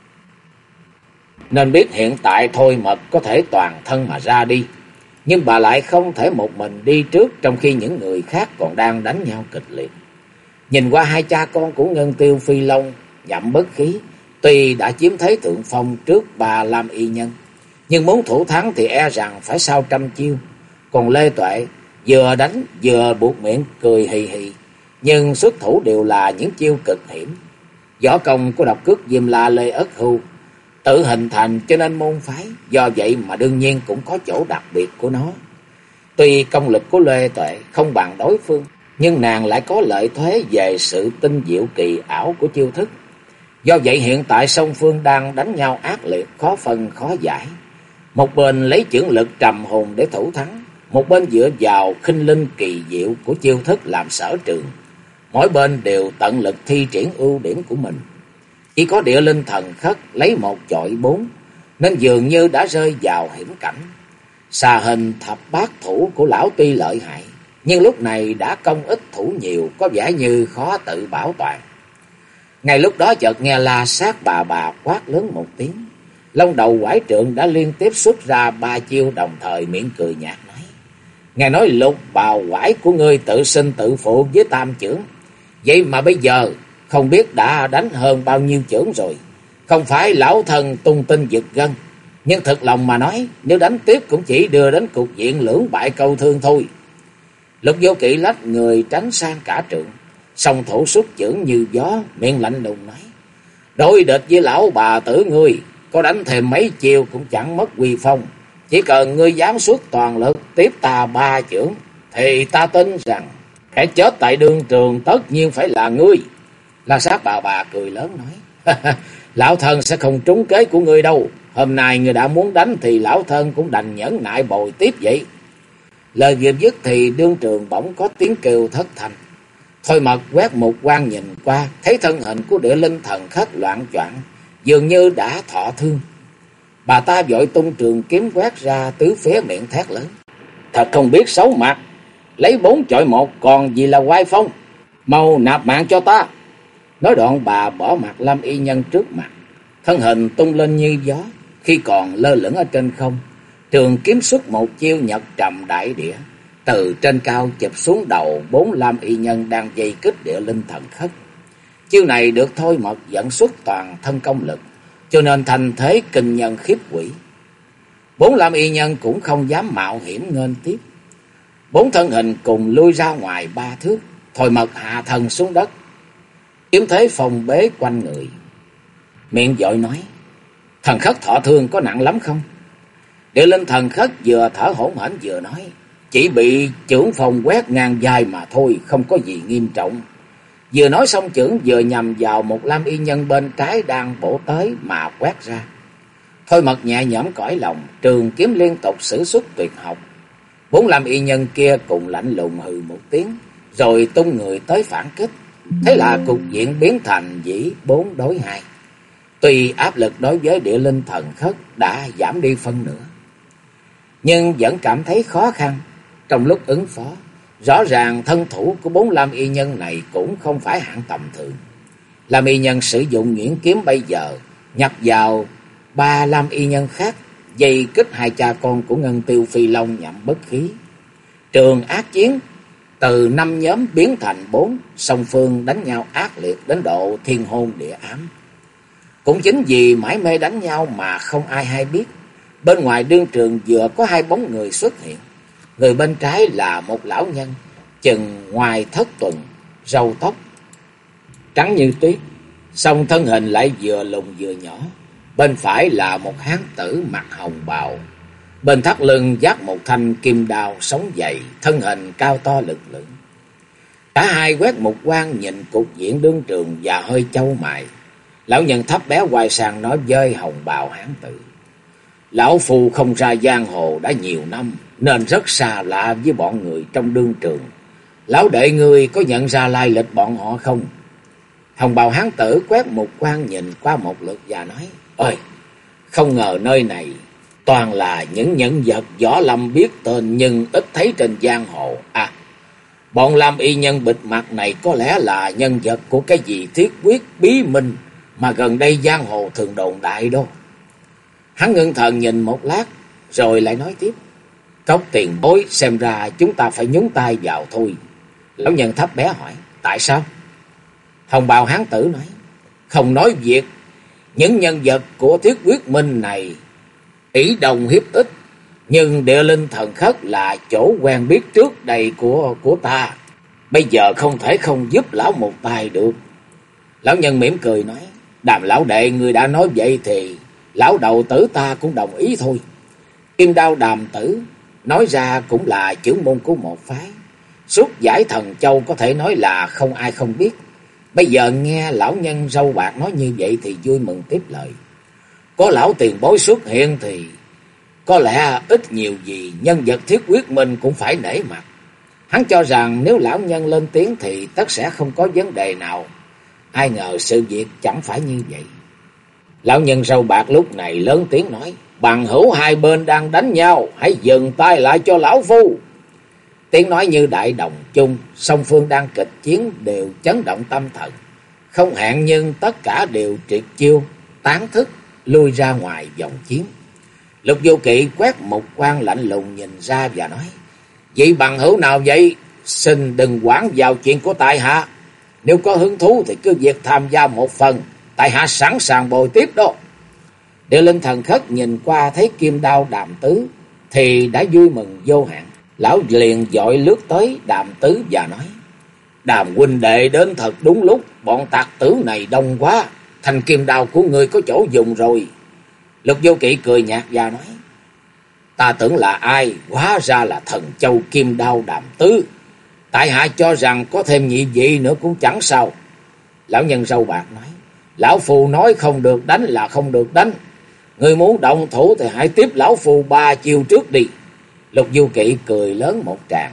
Nên biết hiện tại Thôi Mật có thể toàn thân mà ra đi, nhưng bà lại không thể một mình đi trước trong khi những người khác còn đang đánh nhau kịch liệt. Nhìn qua hai cha con của Ngân Tiêu Phi Long, Nhậm Bất Khí, tuy đã chiếm thế thượng phong trước 35 y nhân, nhưng muốn thủ thắng thì e rằng phải sau trăm chiêu. Còn Lê Tuệ vừa đánh vừa buộc miệng cười hì hì, nhưng xuất thủ đều là những chiêu cực hiểm. Võ công của độc cước Diêm La Lê Ất Hưu tự hình thành cho nên môn phái, do vậy mà đương nhiên cũng có chỗ đặc biệt của nó. Tuy công lực của Lê Tuệ không bằng đối phương, nhưng nàng lại có lợi thế về sự tinh diệu kỳ ảo của chiêu thức. Do vậy hiện tại song phương đang đánh nhau ác liệt, khó phân khó giải. Một bên lấy chưởng lực trầm hùng để thủ thắng, một bên dựa vào khinh linh kỳ diệu của chiêu thức làm sở trường. Mỗi bên đều tận lực thi triển ưu điểm của mình. Chỉ có Địa Linh Thần Khất lấy 1 chọi 4, nên dường như đã rơi vào hiểm cảnh. Xà hình thập bát thủ của lão tuy lợi hại, nhưng lúc này đã công ít thủ nhiều, có vẻ như khó tự bảo toàn. Ngay lúc đó chợt nghe La Sát bà quát lớn một tiếng. Long Đầu Quải Trượng đã liên tiếp xuất ra 3 chiêu đồng thời, miệng cười nhạt nói: Ngài nói Lục Bào Quải của ngươi tự sinh tự phụ với tam chưởng, vậy mà bây giờ không biết đã đánh hơn bao nhiêu chưởng rồi. Không phải lão thần tung tin giật gân, nhưng thật lòng mà nói, nếu đánh tiếp cũng chỉ đưa đến cục diện lưỡng bại câu thương thôi. Lục Vô Kỵ lách người tránh sang cả trượng, song thủ xuất chưởng như gió, miệng lạnh lùng nói: Đối địch với lão bà tử ngươi, có đánh thêm mấy chiêu cũng chẳng mất uy phong. Chỉ cần ngươi dám xuất toàn lực tiếp ta 3 chưởng, thì ta tin rằng kẻ chết tại đương trường tất nhiên phải là ngươi. La Sát bà cười lớn nói: Lão thân sẽ không trúng kế của ngươi đâu. Hôm nay ngươi đã muốn đánh thì lão thân cũng đành nhẫn nại bồi tiếp vậy. Lời vừa dứt thì đương trường bỗng có tiếng kêu thất thanh. Thôi Mật quét một quan nhìn qua, thấy thân hình của Địa Linh Thần Khất loạng choạng, dường như đã thọ thương. Bà ta vội tung trường kiếm quét ra tứ phía, miệng thét lớn: Thật không biết xấu mặt, lấy 4 chọi 1 còn gì là oai phong, mau nạp mạng cho ta. Nói đoạn bà bỏ mặt Lâm y nhân trước mặt, thân hình tung lên như gió. Khi còn lơ lửng ở trên không, trường kiếm xuất một chiêu nhật trầm đại địa, từ trên cao chụp xuống đầu 45 y nhân đang dây kích Địa Linh Thần Khất. Chiêu này được Thôi Mật dẫn xuất toàn thân công lực, cho nên thành thế kinh nhân khiếp quỷ. 45 y nhân cũng không dám mạo hiểm nghênh tiếp, 4 thân hình cùng lui ra ngoài 3 thước. Thôi Mật hạ thân xuống đất, kiếm thế phòng bế quanh người, miệng vội nói: Thần Khất thọ thương có nặng lắm không? Địa Linh Thần Khất vừa thở hổn hển vừa nói: Chỉ bị chưởng phòng quét ngang vai mà thôi, không có gì nghiêm trọng. Vừa nói xong chưởng vừa nhằm vào một Lam y nhân bên trái đang bổ tới mà quét ra. Thôi Mật nhẹ nhõm cõi lòng, trường kiếm liên tục sử xuất tuyệt học. 45 y nhân kia cùng lạnh lùng hừ một tiếng, rồi tung người tới phản kích. Thế là cục diện biến thành dĩ 4 đối 2. Tuy áp lực đối với địa linh thần khất đã giảm đi phân nửa, nhưng vẫn cảm thấy khó khăn trong lúc ứng phó. Rõ ràng thân thủ của 45 y nhân này cũng không phải hạng tầm thường. Lam y nhân sử dụng nhuyễn kiếm bây giờ nhập vào 35 y nhân khác, dây kích hai cha con của Ngân Tiêu Phi Long nhậm bất khí. Trường ác chiến từ 5 nhóm biến thành 4, song phương đánh nhau ác liệt đến độ thiên hôn địa ám. Cũng chính vì mải mê đánh nhau mà không ai hay biết, bên ngoài đương trường vừa có 2 bóng người xuất hiện. Người bên trái là một lão nhân chừng ngoài thất tuần, râu tóc trắng như tuyết, song thân hình lại vừa lùn vừa nhỏ. Bên phải là một hán tử mặc hồng bào, bên thắt lưng vác một thanh kim đao sống dày, thân hình cao to lực lưỡng. Cả hai quét một quan nhìn cục diện đương trường và hơi chau mày. Lão nhân thấp bé quay sang nói với hồng bào hán tử: Lão phu không ra giang hồ đã nhiều năm, nên rất xa lạ với bọn người trong đương trường. Lão đệ ngươi có nhận ra lai lịch bọn họ không? Hồng bào hán tử quét một quan nhìn qua một lượt và nói: Ơi, không ngờ nơi này toàn là những nhân vật võ lâm biết tên nhưng ít thấy trên giang hồ. À, bọn Lam y nhân bịt mặt này có lẽ là nhân vật của cái gì thiết quyết bí minh mà gần đây giang hồ thường đồn đại đó. Hắn ngưng thần nhìn một lát rồi lại nói tiếp: Cốc tiền bối, xem ra chúng ta phải nhúng tay vào thôi. Lão nhân thấp bé hỏi: Tại sao? Hồng bào hán tử nói: Không nói việc những nhân vật của thiết quyết minh này ỷ đồng hiếp ích, nhưng địa linh thần khất là chỗ quen biết trước đây của ta, bây giờ không thể không giúp lão một tay được. Lão nhân mỉm cười nói: Đàm lão đệ, người đã nói vậy thì lão đầu tử ta cũng đồng ý thôi. Kim đao Đàm tử nói ra cũng là chưởng môn của một phái, suốt giải thần châu có thể nói là không ai không biết. Bây giờ nghe lão nhân râu bạc nói như vậy thì vui mừng tiếp lời: Có lão tiền bối xuất hiện thì có lẽ ít nhiều gì nhân vật thiết quyết minh cũng phải nể mặt. Hắn cho rằng nếu lão nhân lên tiếng thì tất sẽ không có vấn đề nào. Ai ngờ sự việc chẳng phải như vậy. Lão nhân râu bạc lúc này lớn tiếng nói: Bằng hữu hai bên đang đánh nhau, hãy dừng tay lại cho lão phu. Tiếng nói như đại đồng chung, song phương đang kịch chiến đều chấn động tâm thần. Không hẹn nhưng tất cả đều triệt chiêu, tán thức, lui ra ngoài vòng chiến. Lục Vô Kỵ quét một quan lạnh lùng nhìn ra và nói: Vị bằng hữu nào vậy? Xin đừng quản vào chuyện của tại hạ. Nếu có hứng thú thì cứ việc tham gia một phần, tại hạ sẵn sàng bồi tiếp đó. Địa linh thần khất nhìn qua thấy kim đao Đàm tứ thì đã vui mừng vô hạn. Lão liền vội lướt tới Đàm tứ và nói: Đàm huynh đệ đến thật đúng lúc, bọn tặc tử này đông quá, thanh kim đao của ngươi có chỗ dùng rồi. Lục Vô Kỵ cười nhạt và nói: Ta tưởng là ai, hóa ra là thần châu kim đao Đàm tứ. Tại hạ cho rằng có thêm nhị vị nữa cũng chẳng sao. Lão nhân râu bạc nói: Lão phù nói không được đánh là không được đánh. Ngươi muốn động thủ thì hãy tiếp lão phù 3 chiêu trước đi. Lục Du Kỵ cười lớn một tràng,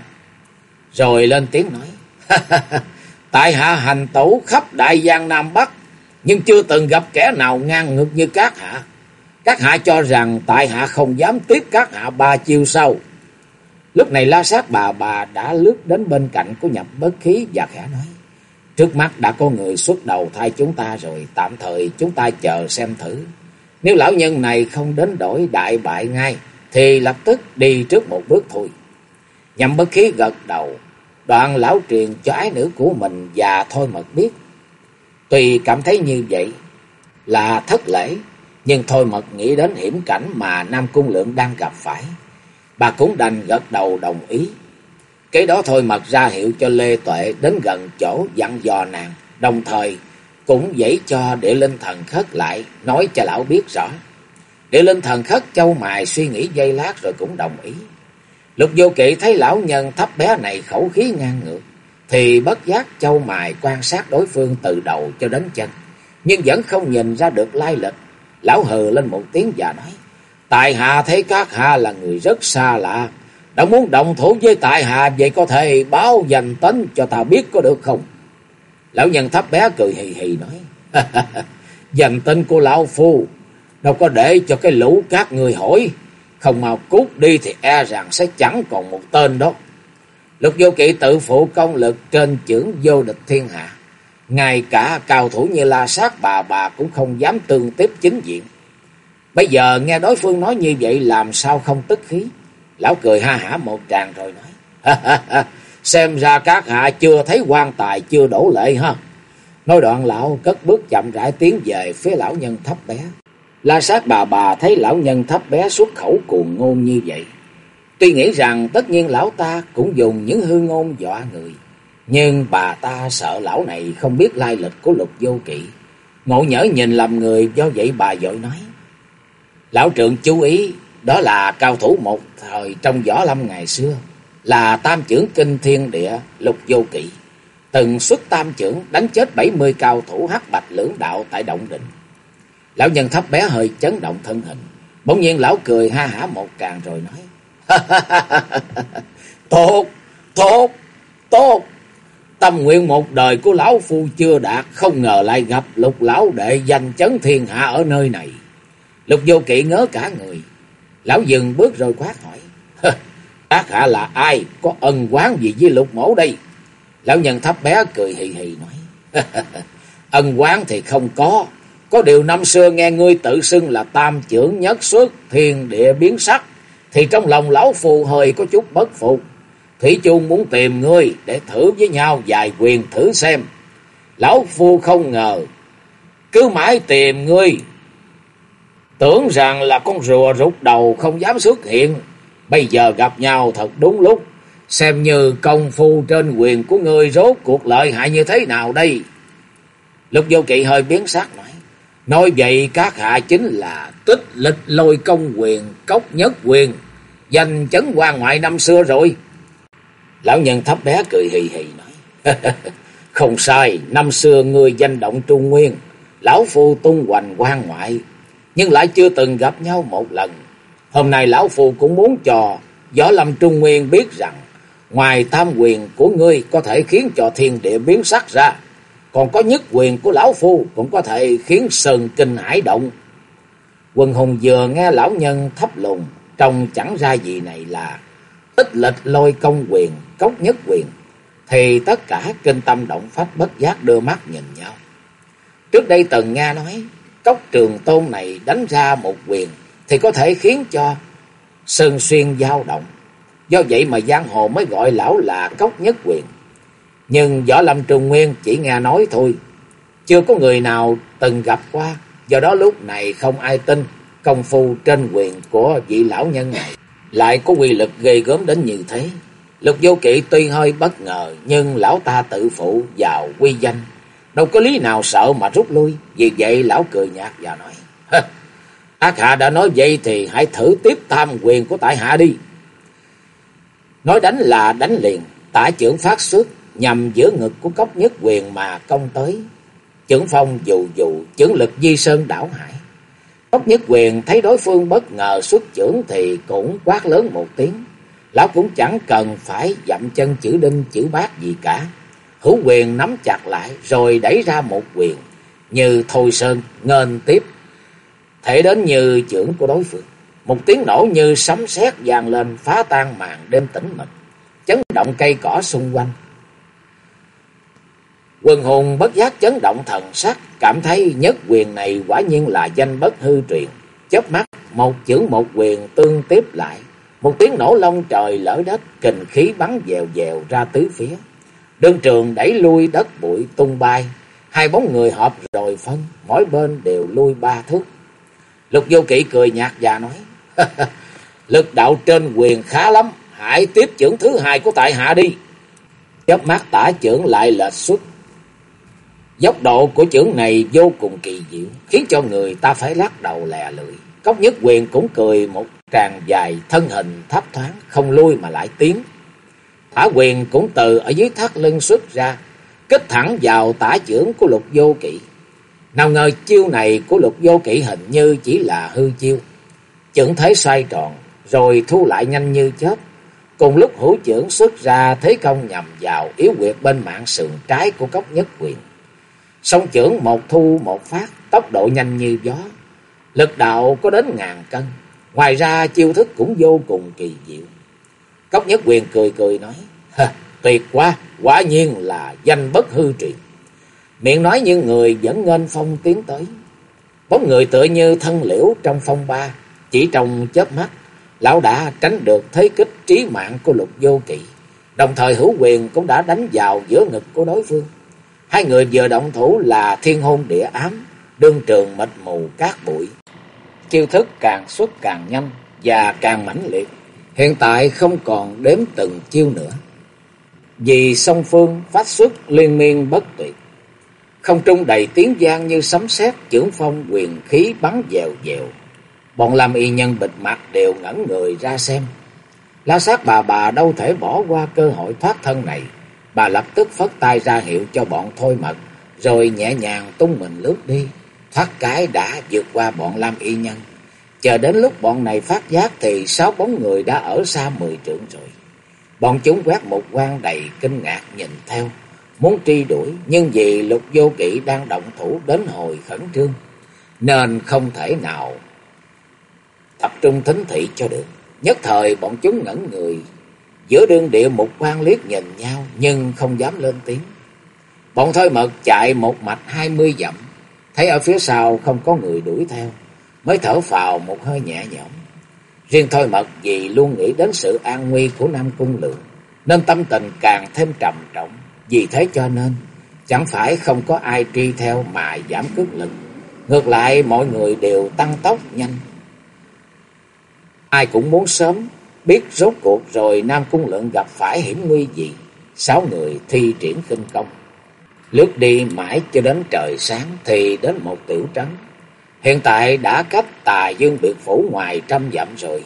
rồi lên tiếng nói: Tại hạ hành tẩu khắp đại giang Nam Bắc, nhưng chưa từng gặp kẻ nào ngang ngược như các hạ. Các hạ cho rằng tại hạ không dám tiếp các hạ 3 chiêu sau. Lúc này La Sát bà đã lướt đến bên cạnh của Nhập Bất Khí và khẽ nói: Trước mắt đã có người xuất đầu thay chúng ta rồi, tạm thời chúng ta chờ xem thử. Nếu lão nhân này không đến đổi đại bại ngay thì lập tức đi trước một bước thôi. Nhậm Bất Khí gật đầu, đoạn lão truyền cho ái nữ của mình và Thôi Mật biết. Tuy cảm thấy như vậy là thất lễ, nhưng Thôi Mật nghĩ đến hiểm cảnh mà Nam Cung Lượng đang gặp phải, bà cũng đành gật đầu đồng ý. Kế đó Thôi Mật ra hiệu cho Lê Tuệ đến gần chỗ dặn dò nàng, đồng thời cũng dãy cho Địa Linh Thần Khất lại, nói cho lão biết rõ. Địa Linh Thần Khất chau mày suy nghĩ giây lát rồi cũng đồng ý. Lục Vô Kỵ thấy lão nhân thấp bé này khẩu khí ngang ngược, thì bất giác chau mày quan sát đối phương từ đầu cho đến chân, nhưng vẫn không nhìn ra được lai lịch. Lão hừ lên một tiếng và nói: tại hạ thấy các hạ là người rất xa lạ, đã muốn động thủ với tại hạ, vậy có thể báo danh tính cho ta biết có được không? Lão nhân thấp bé cười hì hì nói: danh tính của lão phu đâu có để cho cái lũ các người hỏi, không mau cút đi thì e rằng sẽ chẳng còn một tên đó. Lục Vô Kỵ tự phụ công lực trên chưởng vô địch thiên hạ, ngay cả cao thủ như La Sát bà cũng không dám tương tiếp chính diện. Bây giờ nghe đối phương nói như vậy làm sao không tức khí. Lão cười ha hả một tràng rồi nói: xem ra các hạ chưa thấy quan tài chưa đổ lệ ha. Nói đoạn lão cất bước chậm rãi tiến về phía lão nhân thấp bé. La Sát bà thấy lão nhân thấp bé xuất khẩu cuồng ngôn như vậy, tuy nghĩ rằng tất nhiên lão ta cũng dùng những hư ngôn dọa người, nhưng bà ta sợ lão này không biết lai lịch của Lục Vô Kỵ, ngộ nhỡ nhìn lầm người, do vậy bà vội nói: lão trượng chú ý, đó là cao thủ một thời trong võ lâm ngày xưa, là tam chưởng kinh thiên địa Lục Vô Kỵ, từng xuất tam chưởng đánh chết 70 cao thủ Hắc Bạch lưỡng đạo tại Động Đình. Lão nhân thấp bé hơi chấn động thân hình, bỗng nhiên lão cười ha hả một tràng rồi nói: tốt, tốt, tốt. Tâm nguyện một đời của lão phu chưa đạt, không ngờ lại gặp Lục lão đệ danh chấn thiên hạ ở nơi này. Lục Vô Kỵ ngớ cả người. Lão dừng bước rồi quát hỏi: các hạ là ai, có ân oán gì với Lục mỗ đây? Lão nhân thấp bé cười hì hì nói: ân oán thì không có điều năm xưa nghe ngươi tự xưng là tam chưởng nhất xuất thiên địa biến sắc, thì trong lòng lão phu hơi có chút bất phục, thủy chung muốn tìm ngươi để thử với nhau vài quyền thử xem. Lão phu không ngờ cứ mãi tìm ngươi, tưởng rằng là con rùa rụt đầu không dám xuất hiện, bây giờ gặp nhau thật đúng lúc, xem như công phu trên quyền của ngươi rốt cuộc lợi hại như thế nào đây? Lục Vô Kỵ hơi biến sắc nói vậy các hạ chính là Tích Lịch Lôi Công Quyền Cốc Nhất Quyền, danh chấn hoa ngoại năm xưa rồi. Lão nhân thấp bé cười hì hì nói: không sai, năm xưa ngươi danh động Trung Nguyên, lão phu tung hoành quan ngoại, nhưng lại chưa từng gặp nhau một lần. Hôm nay lão phu cũng muốn cho võ lâm Trung Nguyên biết rằng, ngoài tam quyền của ngươi có thể khiến cho thiên địa biến sắc ra, còn có nhất quyền của lão phu cũng có thể khiến sơn kinh hải động. Quần hùng vừa nghe lão nhân thấp lùng, trông chẳng ra gì này là Tích Lịch Lôi Công Quyền Cốc Nhất Quyền, thì tất cả kinh tâm động phách bất giác đưa mắt nhìn nhau. Trước đây từng nghe nói Cốc Trường Tôn này đánh ra một quyền thì có thể khiến cho sơn xuyên dao động, do vậy mà giang hồ mới gọi lão là Cốc Nhất Quyền. Nhưng võ lâm Trung Nguyên chỉ nghe nói thôi, chưa có người nào từng gặp qua, do đó lúc này không ai tin công phu trên quyền của vị lão nhân này lại có uy lực ghê gớm đến như thế. Lục Vô Kỵ tuy hơi bất ngờ, nhưng lão ta tự phụ vào uy danh, đâu có lý nào sợ mà rút lui. Vì vậy lão cười nhạt và nói: các hạ đã nói vậy thì hãy thử tiếp tam quyền của tại hạ đi. Nói đánh là đánh liền, tả chưởng phát xuất nhằm giữa ngực của Cốc Nhất Quyền mà công tới. Chưởng phong dù chưởng lực di sơn đảo hải. Cốc Nhất Quyền thấy đối phương bất ngờ xuất chưởng thì cũng quát lớn một tiếng. Lão cũng chẳng cần phải dậm chân chữ đinh chữ bát gì cả, hữu quyền nắm chặt lại rồi đẩy ra một quyền như thôi sơn nghênh tiếp, thể đến như chưởng của đối phương. Một tiếng nổ như sấm sét vang lên, phá tan màn đêm tĩnh mịch, chấn động cây cỏ xung quanh. Quần hùng bất giác chấn động thần sắc, cảm thấy nhất quyền này quả nhiên là danh bất hư truyền. Chớp mắt, một chưởng một quyền tương tiếp lại, một tiếng nổ long trời lở đất, kình khí bắn dèo dèo ra tứ phía. Đương trường đẩy lui đất bụi tung bay, hai bóng người hợp rồi phân, mỗi bên đều lui 3 thước. Lục Vô Kỵ cười nhạt và nói: lực đạo trên quyền khá lắm, hãy tiếp chưởng thứ hai của tại hạ đi. Chớp mắt tả chưởng lại lệch xuất. Dốc độ của chưởng này vô cùng kỳ diệu, khiến cho người ta phải lắc đầu lè lưỡi. Cốc Nhất Quyền cũng cười một tràng dài, thân hình thấp thoáng, không lui mà lại tiến. Thả quyền cũng từ ở dưới thắt lưng xuất ra, kích thẳng vào tả chưởng của Lục Vô Kỵ. Nào ngờ chiêu này của Lục Vô Kỵ hình như chỉ là hư chiêu. Chưởng thế xoay tròn rồi thu lại nhanh như chớp. Cùng lúc hữu chưởng xuất ra thế công nhằm vào yếu huyệt bên mạn sườn trái của Cốc Nhất Quyền. Song chưởng một thu một phát, tốc độ nhanh như gió, lực đạo có đến ngàn cân. Ngoài ra chiêu thức cũng vô cùng kỳ diệu. Cốc Nhất Quyền cười cười nói: tuyệt quá, quả nhiên là danh bất hư truyền. Miệng nói như người vẫn nghênh phong tiến tới. Bóng người tựa như thân liễu trong phong ba, chỉ trong chớp mắt, lão đã tránh được thế kích trí mạng của Lục Vô Kỵ. Đồng thời hữu quyền cũng đã đánh vào giữa ngực của đối phương. Hai người vừa động thủ là thiên hôn địa ám, đương trường mịt mù cát bụi. Chiêu thức càng xuất càng nhanh và càng mãnh liệt. Hiện tại không còn đếm từng chiêu nữa, vì song phương phát xuất liên miên bất tuyệt. Không trung đầy tiếng vang như sấm sét, chưởng phong quyền khí bắn dèo dèo. Bọn Lam Y nhân bịt mặt đều ngẩn người ra xem. La Sát bà đâu thể bỏ qua cơ hội thoát thân này. Bà lập tức phất tay ra hiệu cho bọn Thôi Mật, rồi nhẹ nhàng tung mình lướt đi, thoát cái đã vượt qua bọn Lam Y nhân. Chờ đến lúc bọn này phát giác thì 6 bóng người đã ở xa 10 trượng rồi. Bọn chúng quét một quan đầy kinh ngạc nhìn theo, muốn truy đuổi, nhưng vì Lục Vô Kỵ đang động thủ đến hồi khẩn trương, nên không thể nào tập trung thính thị cho được. Nhất thời bọn chúng ngẩn người, giữa đương địa một quan liếc nhìn nhau nhưng không dám lên tiếng. Bọn Thôi Mật chạy một mạch 20 dặm, thấy ở phía sau không có người đuổi theo, mới thở phào một hơi nhẹ nhõm. Riêng Thôi Mật vì luôn nghĩ đến sự an nguy của Nam Cung Lượng, nên tâm tình càng thêm trầm trọng. Vì thế cho nên chẳng phải không có ai truy theo mà giảm cước lực, ngược lại mọi người đều tăng tốc nhanh. Ai cũng muốn sớm biết rốt cuộc rồi Nam Cung Lượng gặp phải hiểm nguy gì. 6 người thi triển khinh công, lướt đi mãi cho đến trời sáng thì đến một tiểu trấn. Hiện tại đã cách Tà Dương Biệt Phủ ngoài 100 dặm rồi.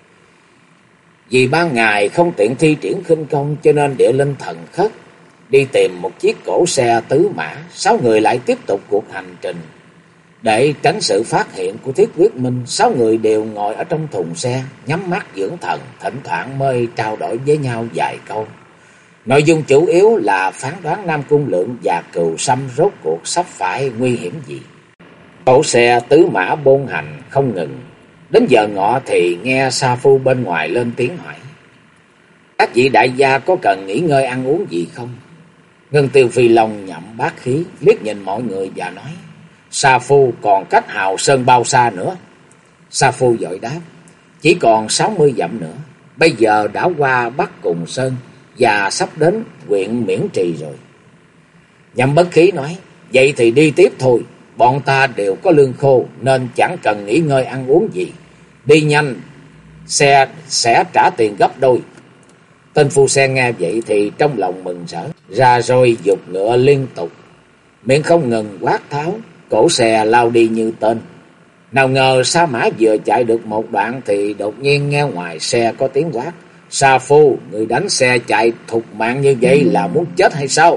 Vì ban ngày không tiện thi triển khinh công cho nên địa linh thần khất đi tìm một chiếc cổ xe tứ mã. 6 người lại tiếp tục cuộc hành trình. Để tránh sự phát hiện của Thiết Quyết Minh, 6 người đều ngồi ở trong thùng xe, nhắm mắt dưỡng thần, thỉnh thoảng mới trao đổi với nhau vài câu. Nội dung chủ yếu là phán đoán Nam Cung Lượng và Cừu Sâm rốt cuộc sắp phải nguy hiểm gì. Cổ xe tứ mã bôn hành không ngừng. Đến giờ ngọ thì nghe Sa Phu bên ngoài lên tiếng hỏi: các vị đại gia có cần nghỉ ngơi ăn uống gì không? Ngân Tiêu Phi Long nhậm bát khí, liếc nhìn mọi người và nói: Sa Phu còn cách Hào Sơn bao xa nữa? Sa Phu vội đáp: chỉ còn 60 dặm nữa. Bây giờ đã qua Bắc Cùng Sơn và sắp đến huyện Miễn Trì rồi. Nhậm bất khí nói: vậy thì đi tiếp thôi. Bọn ta đều có lương khô nên chẳng cần nghỉ ngơi ăn uống gì. Đi nhanh, xe sẽ trả tiền gấp đôi. Tên phu xe nghe vậy thì trong lòng mừng rỡ, ra rồi giục ngựa liên tục, miệng không ngừng quát tháo. Cổ xe lao đi như tên. Nào ngờ Sa Mã vừa chạy được một đoạn thì đột nhiên nghe ngoài xe có tiếng quát: Sa Phu, người đánh xe chạy thục mạng như vậy là muốn chết hay sao?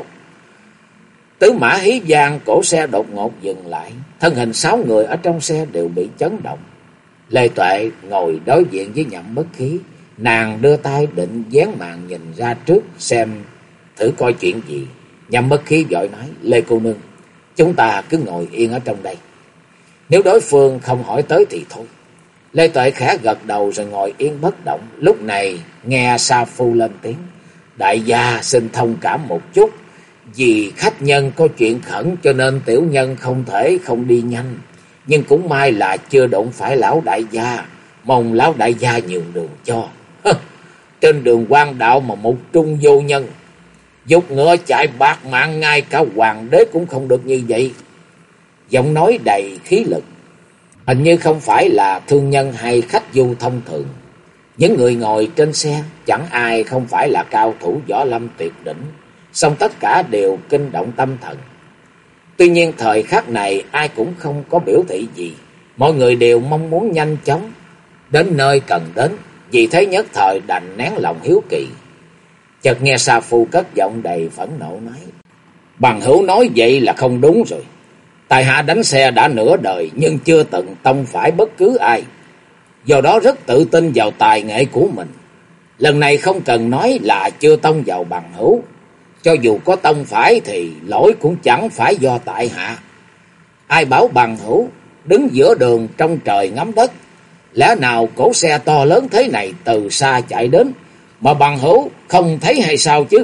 Tứ mã hí vang, cổ xe đột ngột dừng lại. Thân hình 6 người ở trong xe đều bị chấn động. Lê Tuệ ngồi đối diện với Nhậm bất khí. Nàng đưa tay định dán màn nhìn ra trước xem thử coi chuyện gì. Nhậm bất khí vội nói: Lê cô nương, chúng ta cứ ngồi yên ở trong đây. Nếu đối phương không hỏi tới thì thôi. Lê Tuệ khẽ gật đầu rồi ngồi yên bất động. Lúc này nghe Sa Phu lên tiếng: đại gia xin thông cảm một chút. Vì khách nhân có chuyện khẩn cho nên tiểu nhân không thể không đi nhanh. Nhưng cũng may là chưa đụng phải lão đại gia. Mong lão đại gia nhường đường cho. Trên đường quan đạo mà một trung vô nhân dục ngựa chạy bạc mạng, ngay cả hoàng đế cũng không được như vậy. Giọng nói đầy khí lực, hình như không phải là thương nhân hay khách du thông thường. Những người ngồi trên xe chẳng ai không phải là cao thủ võ lâm tuyệt đỉnh, song tất cả đều kinh động tâm thần. Tuy nhiên thời khắc này ai cũng không có biểu thị gì. Mọi người đều mong muốn nhanh chóng đến nơi cần đến, vì thế nhất thời đành nén lòng hiếu kỳ. Chợt nghe Sa Phu cất giọng đầy phẫn nộ nói: bằng hữu nói vậy là không đúng rồi. Tại hạ đánh xe đã nửa đời nhưng chưa từng tông phải bất cứ ai. Do đó rất tự tin vào tài nghệ của mình. Lần này không cần nói là chưa tông vào bằng hữu. Cho dù có tông phải thì lỗi cũng chẳng phải do tại hạ. Ai bảo bằng hữu đứng giữa đường trong trời ngắm đất. Lẽ nào cỗ xe to lớn thế này từ xa chạy đến mà bằng hữu không thấy hay sao chứ?